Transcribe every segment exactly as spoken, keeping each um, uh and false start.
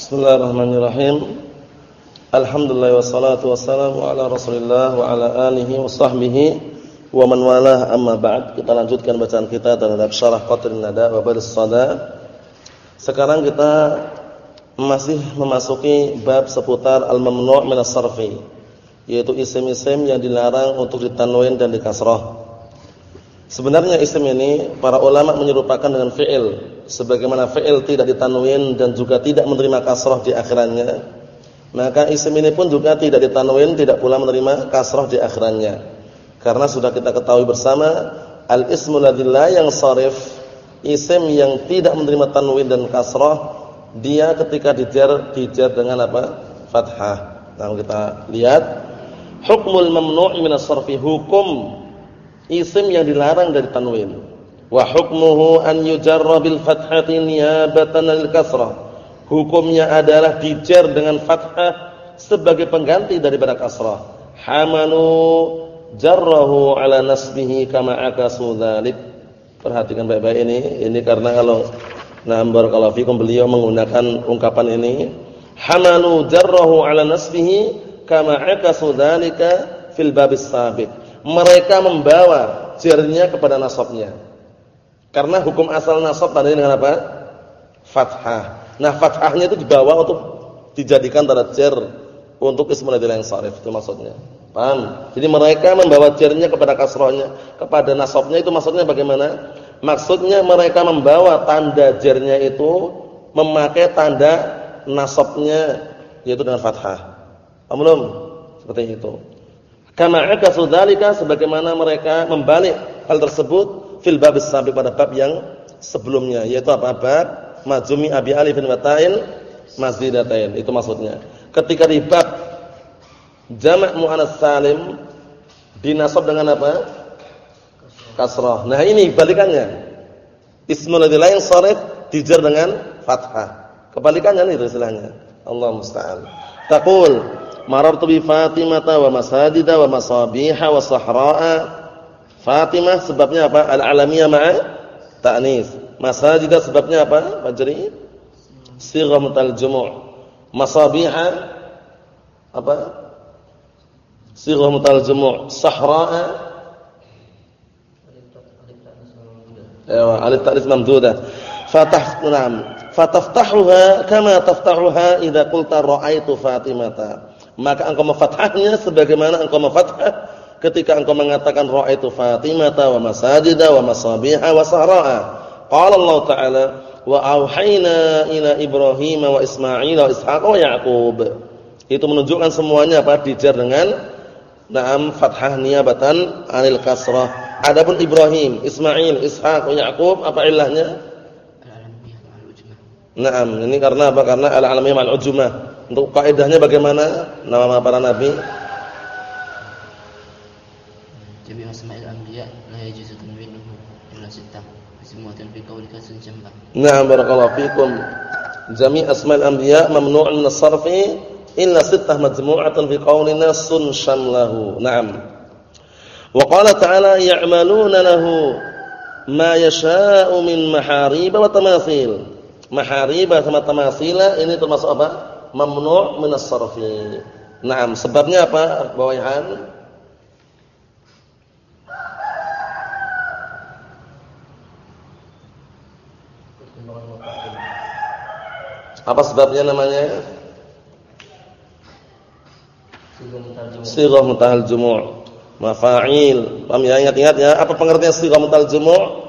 Bismillahirrahmanirrahim. Alhamdulillah wassalatu wassalamu ala Rasulillah wa ala alihi wa sahbihi wa man walah, amma ba'd. Kita lanjutkan bacaan kita terhadap Syarah Qatrin Nada wa Badrus Sada. Sekarang kita masih memasuki bab seputar al-mamnu' min as-sarfi, yaitu isim-isim yang dilarang untuk ditanwin dan dikasrah. Sebenarnya isim ini para ulama menyerupakan dengan fi'il, sebagaimana fi'il tidak ditanwin dan juga tidak menerima kasrah di akhirannya, maka isim ini pun juga tidak ditanwin, tidak pula menerima kasrah di akhirannya. Karena sudah kita ketahui bersama, al-ismul ladzi la yansharif, isim yang tidak menerima tanwin dan kasrah, dia ketika dijar dijar dengan apa? Fathah. Nah, kita lihat hukmul mamnu' min as-sarfi, hukum isim yang dilarang dari tanwin. Wa hukmuhu an yujarra bil fathati niyabatan lil kasrah. Hukumnya adalah dijar dengan fathah sebagai pengganti daripada kasrah. Hamanu jarrahu ala nasbihi kama akasu dzalik. Perhatikan baik-baik ini. Ini karena kalau na'am barakallahu fikum beliau menggunakan ungkapan ini, hamanu jarrahu ala nasbihi kama akasu dzalika fil babis sabiq. Mereka membawa jarnya kepada nasabnya. Karena hukum asal nasab tandanya dengan apa? Fathah. Nah, fathahnya itu dibawa untuk dijadikan tanda jar untuk ismul ladzi la yansharif, itu maksudnya. Paham? Jadi mereka membawa jarnya kepada kasrahnya, kepada nasabnya, itu maksudnya bagaimana? Maksudnya mereka membawa tanda jarnya itu memakai tanda nasabnya, yaitu dengan fathah. Paham belum? Seperti itu. Kama akasu dzalika, sebagaimana mereka membalik hal tersebut fil babis sabiq, pada bab yang sebelumnya, yaitu apa? Bab majzumi abi alifin wa ta'in mazdidatain. Itu maksudnya. Ketika di bab jamak muannats salim dinasab dengan apa? Kasrah. Nah, ini balikannya. Ismul ladzi la yansharif dijar dengan fathah. Kebalikannya itu istilahnya. Allah musta'an. Taqul marartu bi Fatimata wa masajida wa masabiha wa sahra'a. Fatimah sebabnya apa? Al-alamiyah ma'a ta'nis. Masajidah sebabnya apa? Fajri sighah mutal jumu'. Masabiha apa? Sighah mutal jumu'. Sahra'a ya, alif ta'nis mamdudah. Fatah nam. Fataftahuha kama taftahuha idza qulta ra'aitu Fatimata. Maka engkau memfathahnya sebagaimana engkau memfathah ketika engkau mengatakan ra'aitu Fatimata wa masajida wa masabiha wa sahra'a. Qala Allah Ta'ala wa auhayna ila Ibrahim wa Ismail wa Ishaq wa Ya'qub. Itu menunjukkan semuanya apa? Dijar dengan na'am fathah niyabatan 'anil kasrah. Adapun Ibrahim, Ismail, Ishaq wa Ya'qub, apa ilahnya? Na'am, ini karena apa? Karena al-alamiyah ma'al ujumah. Untuk kaidahnya bagaimana nama para nabi? Jami' asma'il anbiya la yajuzu tanwinuhu illa sittah. Ismuatan fi qawlika sunjamba. Na'am, barakallahu fikum. Jami' asma'il anbiya mamnu'un min as-sarfi illa sittah majmu'atan fi qawlina sun syamlahu. Na'am. Wa qala ta'ala ya'maluna lahu ma yasha'u min maharib wa tamathil. Maharib sama tamasila ini termasuk apa? Mamnu' min as-sarfi. Naam, sebabnya apa? Bawahan. Apa sebabnya namanya? Sighah mutahal jumu'. Mafa'il. Paham ya? Ingat-ingat ya, apa pengertian sighah mutahal jumu'?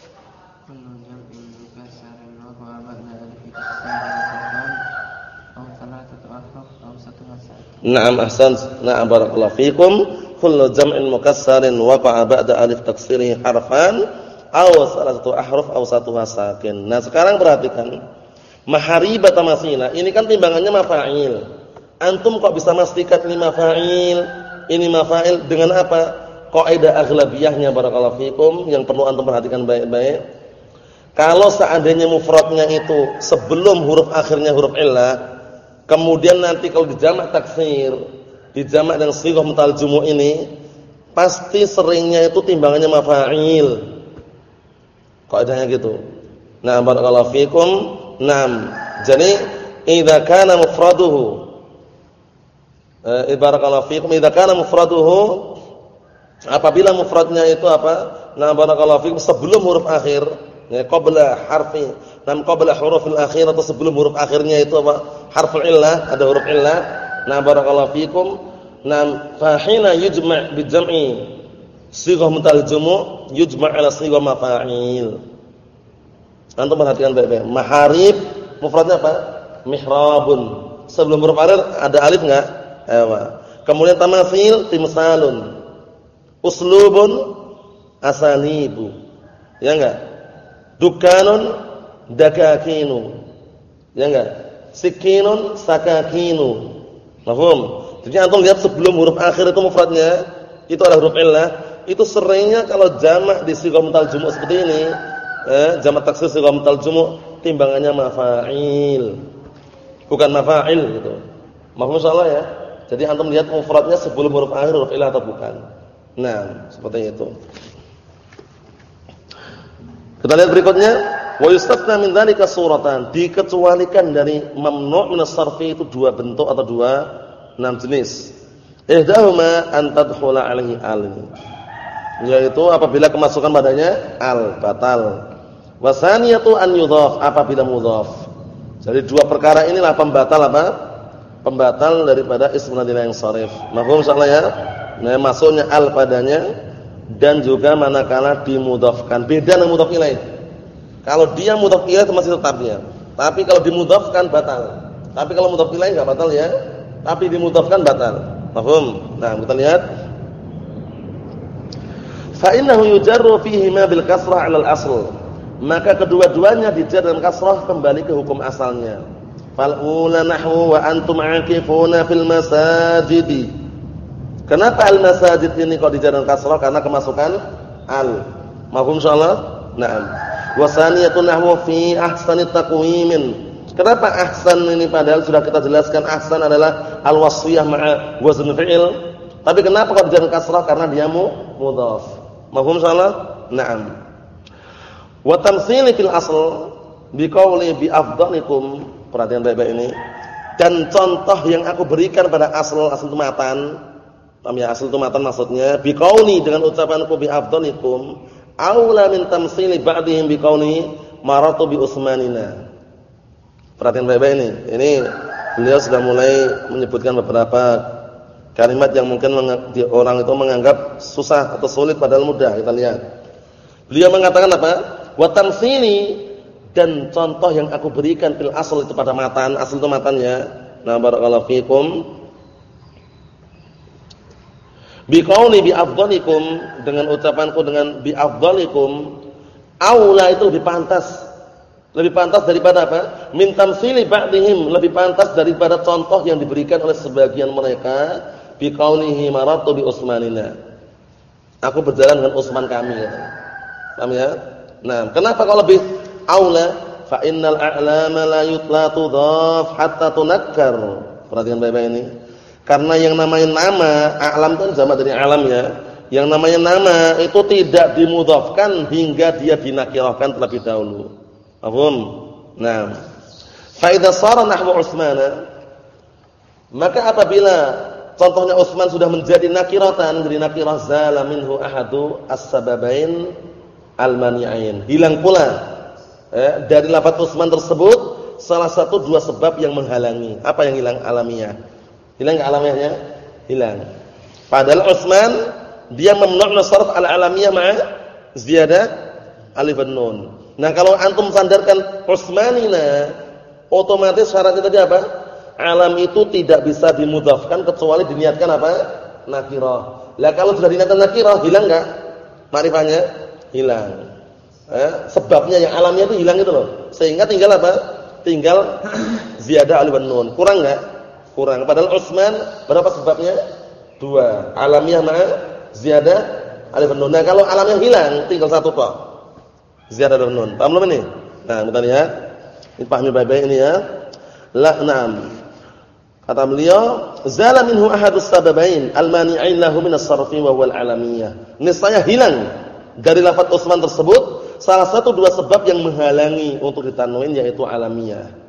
Na'am, ahsan. Na'am, barakallahu fikum. Kullu jam'in mukassarin waqa'a ba'da alif taksirihi harfan aw salasatu ahruf aw satuha sakin. Nah, sekarang perhatikan. Mahariba tamasila, ini kan timbangannya mafa'il. Antum kok bisa memastikan ini mafa'il, ini mafa'il dengan apa? Kaidah aghlabiyahnya barakallahu fikum yang perlu antum perhatikan baik-baik. Kalau seandainya mufradnya itu sebelum huruf akhirnya huruf illah, kemudian nanti kalau dijamak taksir, dijamak dengan sighah mutal jumu' ini, pasti seringnya itu timbangannya mafa'il. Kaidahnya gitu. Nah, barakallahu fikum. Naam. Jadi idza kana mufraduhu eh barakallahu fikum idza kana mufraduhu apabila mufradnya itu apa? Nah barakallahu fikum sebelum huruf akhir, ya qabla harfi, nam qabla hurufil akhir atau sebelum huruf akhirnya itu apa? Harful illah, ada huruf illah. Nah barakallahu fikum, nam fa hina yujma' bi jam'i sighah mutal jumu' yujma' ala sighah mafa'il. Antum perhatikan baik-baik. Maharib mufradnya apa? Mihrabun. Sebelum huruf akhir ada alif enggak? Ewa. Kemudian tamathil timsalun. Uslubun asanibu. Ya enggak? Dukanun dakakinu. Ya enggak? Sikinun sakakinu. Paham? Jadi antum lihat sebelum huruf akhir itu mufradnya itu ada huruf illah, itu seringnya kalau jamak di sighah mutal jumu' seperti ini, eh jamak taksir sighah mutal jumu' timbangannya mafa'il. Bukan mafa'il gitu. Mahfuz insyaallah ya. Jadi antum lihat mufradnya sebelum huruf akhir huruf illah atau bukan. Nah, seperti itu. Kita lihat berikutnya, wa yustasna min dzalika suratan, dikecualikan dari mamnu' min as-sarfi itu dua bentuk atau dua enam jenis. Ihdahuma an tadkhula alaihi al. Yaitu apabila kemasukan padanya al batal. Wasaniyatu an yudhaf apabila mudhaf. Jadi dua perkara inilah pembatal apa? Pembatal daripada ism nadhir yang sharif. Mafhum insyaallah ya? Nah, masuknya al padanya dan juga manakala dimudhafkan. Beda dengan mudhaf ilaih. Kalau dia mudhaf ilaih itu masih tetapnya. Tapi kalau dimudhafkan batal. Tapi kalau mudhaf ilaih enggak batal ya. Tapi dimudhafkan batal. Mafhum? Nah, kita lihat. Fa innahu yujarru fihi ma bil kasrah 'ala al-asl. Maka kedua-duanya dijar dengan kasrah kembali ke hukum asalnya. Fal ula nahwu wa antum 'akifuna fil masajidi. Kenapa al-masajid ini kok dijar dengan kasrah? Karena kemasukan al. Mafhum insyaallah? Naam. Wa saniyatun nahwu fi ahsanit taqwimin. Kenapa ahsan ini padahal sudah kita jelaskan ahsan adalah al-wasfiyah ma'a wazn fi'il. Tapi kenapa kok dijar dengan kasrah? Karena dia mudhaf. Mafhum insyaallah? Naam. Wa tamtsili fil asl biqauli bi afdalikum. Perhatian baik-baik ini. Dan contoh yang aku berikan pada asal asal itu matan. Paham ya? Asal itu matan maksudnya biqauli dengan ucapanku bi afdalikum aula min tamtsili ba'dihim biqauli maratu bi usmanina. Perhatian baik-baik ini. Ini beliau sudah mulai menyebutkan beberapa kalimat yang mungkin orang itu menganggap susah atau sulit padahal mudah. Kita lihat. Beliau mengatakan apa? Wa tamtsili dan contoh yang aku berikan fil asl itu pada matan, asal itu matannya. Nah, barakallahu fikum. Bi qauli bi afdalikum dengan ucapanku dengan bi afdalikum aula itu lebih pantas. Lebih pantas daripada apa? Min tamtsili ba'dihim, lebih pantas daripada contoh yang diberikan oleh sebagian mereka bi qaulihi maratu bi usmanina. Aku berjalan dengan Utsman kami kata. Paham ya? Nah, kenapa kalau lebih aula? Fa innal a'lama la yutla tudhaf hatta tunakkar. Perhatikan baik-baik ini. Karena yang namanya nama, a'lam itu jamak dari alam ya. Yang namanya nama itu tidak dimudhafkan hingga dia dinakirahkan terlebih dahulu. Paham? Nah, fa idza shara nahwu Utsman, maka apabila contohnya Utsman sudah menjadi nakiratan, jadi nakirah zala minhu ahadu as-sababain al-mani'ain. Hilang pula eh, dari lafaz Utsman tersebut salah satu dua sebab yang menghalangi. Apa yang hilang? Alamiah. Hilang enggak alamiahnya? Hilang. Padahal Utsman dia memnu'na sarf al-alamiyah ma'a ziyadah alif dan nun. Nah, kalau antum sandarkan Utsmanina, otomatis syaratnya tadi apa? Alam itu tidak bisa dimudhafkan kecuali diniatkan apa? Nakirah. Lah kalau sudah diniatkan nakirah, hilang enggak makrifahnya? Hilang. Eh, sebabnya yang alamnya itu hilang itu loh. Sehingga tinggal apa? Tinggal ziyadah alif dan nun. Kurang enggak? Kurang. Padahal Utsman berapa sebabnya? Dua. Alamiah ma'a ziyadah alif dan nun. Nah, kalau alamnya hilang, tinggal satu kok. Ziyadah alif dan nun. Paham belum ini? Nah, kita lihat. Ini pahami baik-baik ini ya. La na'am. Kata beliau, zala minhu ahadus sababain al-mani'ain lahu min as-sarfi wa huwa al-alamiyah. Niscaya hilang dari lafaz Utsman tersebut salah satu dua sebab yang menghalangi untuk ditanwin yaitu alamiyah.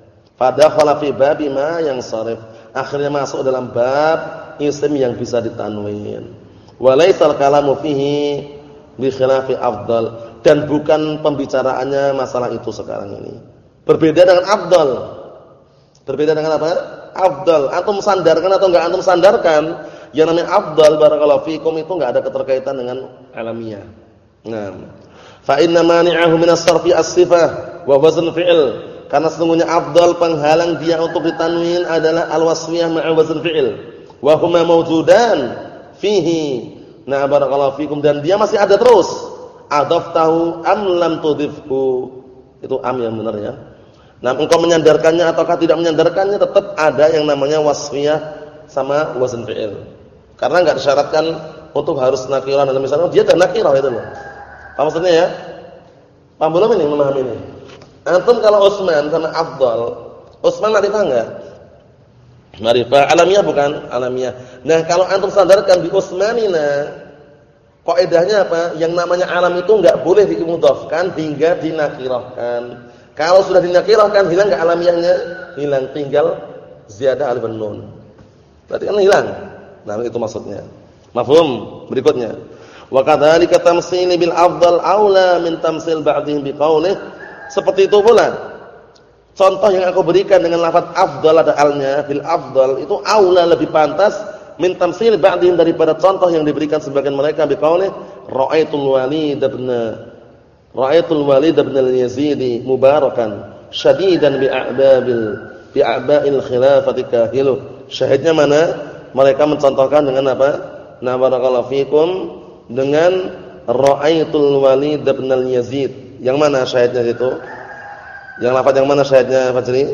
Fadakhala fi babi ma yang sharif. Akhirnya masuk dalam bab isim yang bisa ditanwin. Wa laitsal kalamu fihi bi khilafi afdal, dan bukan pembicaraannya masalah itu sekarang ini. Berbeda dengan afdal. Berbeda dengan apa? Afdal. Antum sandarkan atau enggak antum sandarkan? Yang namanya afdal barakallahu fikum itu enggak ada keterkaitan dengan alamiah. Nah, fa inna mani'ahu min as-sarfi as-sifah wa wazn fi'il. Karena sesungguhnya afdal penghalang dia untuk ditanwin adalah al-wasfiyah ma'a wazn fi'il. Wa huma mawjudan fihi. Nah, barakallahu fikum, dan dia masih ada terus. Adaftahu am lam tudhifhu. Itu am yang benar ya. Nah, engkau menyandarkannya ataukah tidak menyandarkannya, tetap ada yang namanya wasfiyah sama wazn fi'il. Karena enggak disyaratkan untuk harus nakirah, dan misalnya dia ada nakirah itu loh. Apa maksudnya ya? Paham belum ini, memahami ini? Antum kalau Utsman sama Afdal, Utsman ma'rifah enggak? Ma'rifah alamiah bukan? Alamiah. Nah, kalau antum sandarkan di Utsmanina, kaidahnya apa? Yang namanya alam itu enggak boleh dimudhafkan hingga dinakirahkan. Kalau sudah dinakirahkan, hilang enggak alamiahnya? Hilang, tinggal ziyadah alif nun. Berarti kan hilang. Nah, itu maksudnya. Mafhum? Berikutnya. Wa kadzalika tamtsili bil afdal aula min tamtsil ba'dihim biqaulih. Seperti itu pula. Contoh yang aku berikan dengan lafaz afdal ada alnya, bil afdal itu aula lebih pantas min tamtsil ba'dihim daripada contoh yang diberikan sebagian mereka biqaulih ra'aitul walid ibn ra'aitul walid ibn al-yazidi mubarakan syadidan bi'a'babil bi'a'ba'il khilafati kahilu. Syahidnya mana? Mereka mencontohkan dengan apa? Na barakallahu fikum dengan ra'aitul walid ibn al-yazid. Yang mana syahidnya itu? Yang lafaz yang mana syahidnya Fajri?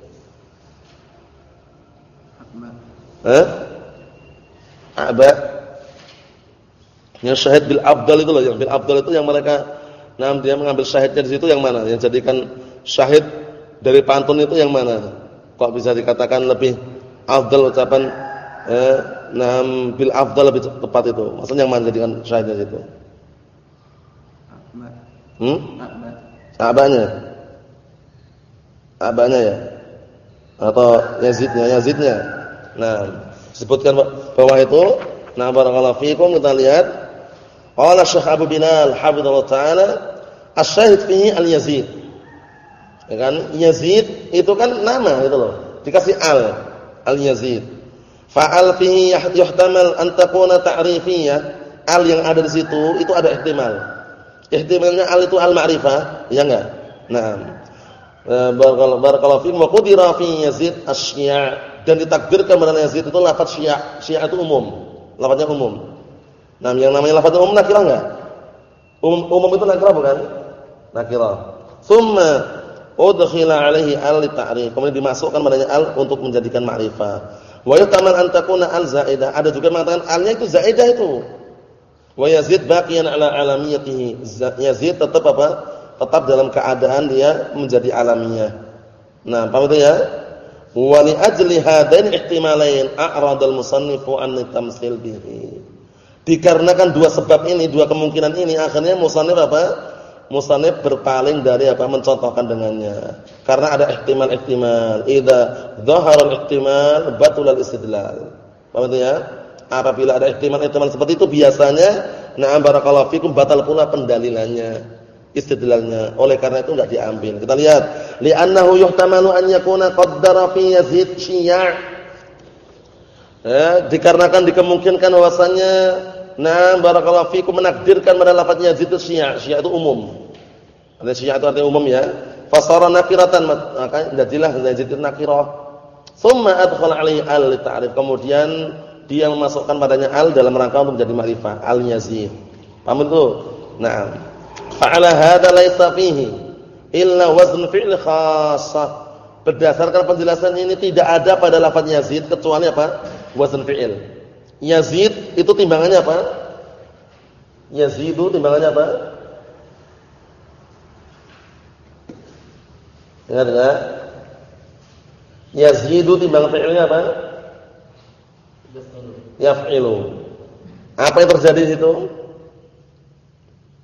Eh? A'ba. Yang syahid bil afdal itu loh, yang bil afdal itu yang mereka nah dia mengambil syahidnya di situ yang mana? Yang jadikan syahid dari pantun itu yang mana? Kok bisa dikatakan lebih afdal ucapan eh nam bil afdal lebih tepat itu? Maksudnya yang mana jadikan syahidnya situ? A'ba. Hmm? A'ba. A'banya. A'banya ya. Atau Yazidnya, Yazidnya. Nah, sebutkan bawah itu. Nah, barakallahu fikum, kita lihat. Qala Syekh Abu Binal hafizallahu taala, asy-syahid fihi al-Yazid. Ya kan? Yazid itu kan nama gitu loh. Dikasih al, al-Yazid. Fa'al fihi yuhtamal an takuna ta'rifiyah. Al yang ada di situ itu ada ihtimal. Ihtimalnya al itu al-ma'rifah, ya enggak? Naam. Barakallahu barakallahu fiikum wa qudira fi Yazid asy-syi'a, dan ditakdirkan pada Yazid itu lafaz syi'a. Syi'a itu umum. Lafaznya umum. Nah, yang namanya lafaz umum nakirah enggak? Umum, umum itu nakirah bukan? Nakirah. Tsumma udkhila alaihi al li ta'rif. Kemudian dimasukkan padanya al untuk menjadikan ma'rifah. Wa yutamal an takuna al zaidah. Ada juga mengatakan alnya itu zaidah itu. Wa Yazid baqiyan ala alamiyatihi. Yazid tetap apa? Tetap dalam keadaan dia menjadi alamiah. Nah, paham itu ya? Wa li ajli hadain ihtimalain a'rada al-musannifu an tamtsil bihi. Dikarenakan dua sebab ini, dua kemungkinan ini, akhirnya musannif apa? Musannif berpaling dari apa? Mencontohkan dengannya. Karena ada ihtimal-ihtimal. Idza dhahara al-ihtimal batul al-istidlal. Paham itu ya? Apabila ada ihtimal-ihtimal seperti itu biasanya na'am barakallahu fikum batal pula pendalilannya, istidlalnya. Oleh karena itu enggak diambil. Kita lihat, li'annahu yuhtamalu an yakuna qaddara fi Yazid syi'a. Ya, dikarenakan dikemungkinkan bahwasanya nah barakallahu fikum menakdirkan pada lafaz Yazid itu syi'a. Syi'a itu umum. Ada syi'a itu artinya umum ya. Fasara nakiratan, maka jadilah Yazid itu nakirah. Tsumma adkhala alaihi al li ta'rif. Kemudian dia memasukkan padanya al dalam rangka untuk menjadi ma'rifah, al-Yazid. Paham itu? Naam. Fa'ala hadza laisa fihi illa wazn fi'l khassah. Berdasarkan penjelasan ini tidak ada pada lafaz Yazid kecuali apa? Wazn fi'il. Yazid itu timbangannya apa? Yazidu timbangannya apa? Ingat enggak? Yazidu timbangan fi'ilnya apa? Yaf'ilu. Apa yang terjadi di situ?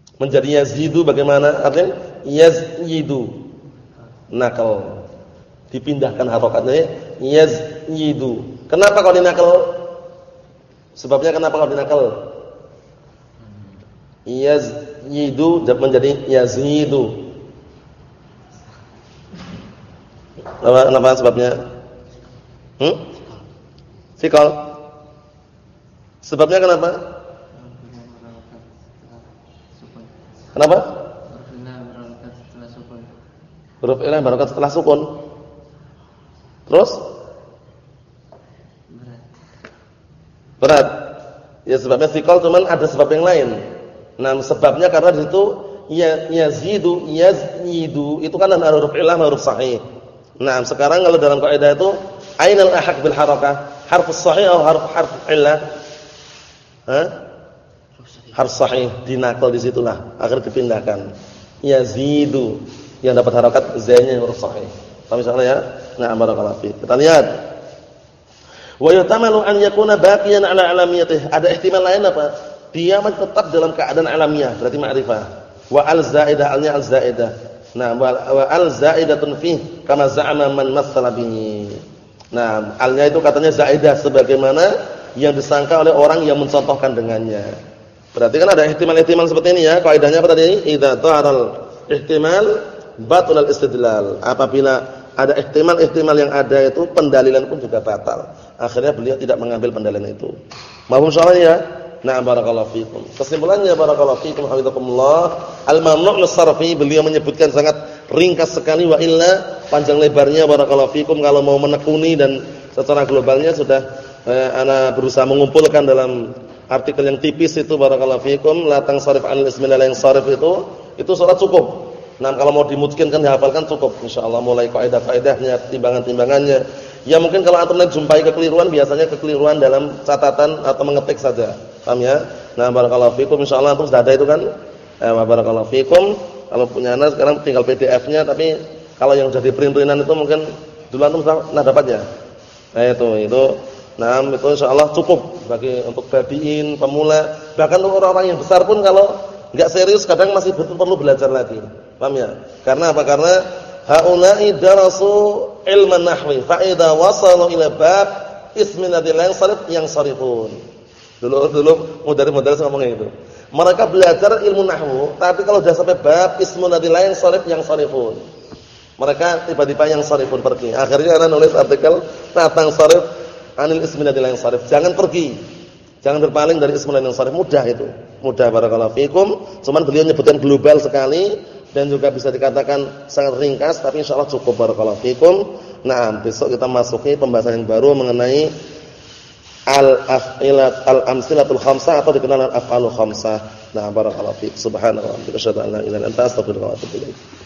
Menjadi yazidu bagaimana? Artinya yazidu. Nakal. dipindahkan harokatnya yazyidu. Kenapa kalau dinakal? Sebabnya kenapa kalau dinakal? Yazyidu menjadi yazyidu. Apa kenapa sebabnya? Hmm? Fikal. Sebabnya kenapa? Kenapa? Huruf ilah barokat setelah sukun. Terus? Berat. Berat. Ya sebabnya fikal, cuman ada sebab yang lain. Nah, sebabnya karena di situ ya yazidu, yazyidu itu kan ada huruf ilah, huruf sahih. Nah, sekarang kalau dalam kaidah itu ainal ahaq bil harakah? Harf sahih atau harf harf illah? Hah? Harf sahih dinakal di situlah, agar dipindahkan. Yazidu yang dapat harakat z-nya huruf sahih. Paham misalnya ya? Nah, barakallahu fiik. Kita lihat. Wa yutamalu an yakuna baqiyan ala alamiyatihi. Ada ihtimal lain apa? Dia tetap dalam keadaan alamiah, berarti ma'rifah. Wa al-zaidah alnya al-zaidah. Nah, wa al-zaidatun fi kama za'ama man matsala bihi. Nah, alnya itu katanya zaidah sebagaimana yang disangka oleh orang yang mencontohkan dengannya. Berarti kan ada ihtimal-ihtimal seperti ini ya. Kaidahnya apa tadi? Idza ta'aral ihtimal batul al-istidlal. Apabila ada ihtimal-ihtimal yang ada itu pendalilan pun juga batal. Akhirnya beliau tidak mengambil pendalilan itu. Mahum soalnya ya. Nah, barakallahu fikum. Kesimpulannya barakallahu fikum hafizakumullah, al-mamnu' lis-sarfi beliau menyebutkan sangat ringkas sekali wa illa panjang lebarnya barakallahu fikum kalau mau menekuni dan secara globalnya sudah eh, ana berusaha mengumpulkan dalam artikel yang tipis itu barakallahu fikum, la tansarif 'anil ismi la yansarif itu itu surat cukup. Nah, kalau mau dimungkinkan dihafalkan cukup insyaallah, mulai kaidah-kaidahnya, timbangan-timbangannya. Ya mungkin kalau antum jumpai kekeliruan biasanya kekeliruan dalam catatan atau mengetik saja. Paham ya? Nah, barakallahu fikum insyaallah antum sudah ada itu kan? Eh, barakallahu fikum. Kalau punya anak sekarang tinggal P D F-nya, tapi kalau yang sudah di-print-printan itu mungkin dulu antum sudah dapatnya. Nah, itu itu nah, itu insyaallah cukup bagi untuk babiin, pemula, bahkan untuk orang-orang yang besar pun kalau enggak serius kadang masih betul perlu belajar lagi. Paham ya? Karena apa? Karena haula'i darasu ilman nahwi fa idza wasalu ila bab ismin ladzi la yansarif yansarifun. Dulu dulu modern-modern ngomongnya itu. Mereka belajar ilmu nahwu, tapi kalau sudah sampai bab ismun ladzi la yansarif yansarifun. Mereka tiba-tiba yang sarifun pergi. Akhirnya ana nulis artikel tentang sarif anil ismin ladzi la yansarif. Jangan pergi. Jangan berpaling dari ismun ladzi la yansarif. Mudah itu. Mudah barakallahu fikum. Cuman beliau nyebutkan global sekali dan juga bisa dikatakan sangat ringkas, tapi insyaallah cukup barakallahu fikum. Nah, besok kita masuki pembahasan yang baru mengenai al-af'ilat al-amsilatul khamsah atau dikenal al-af'alul khamsah. Nah, barakallahu fiik. Subhanallah wa bihamdihi asyhadu an la ilaha illa anta astaghfiruka wa atubu ilaik.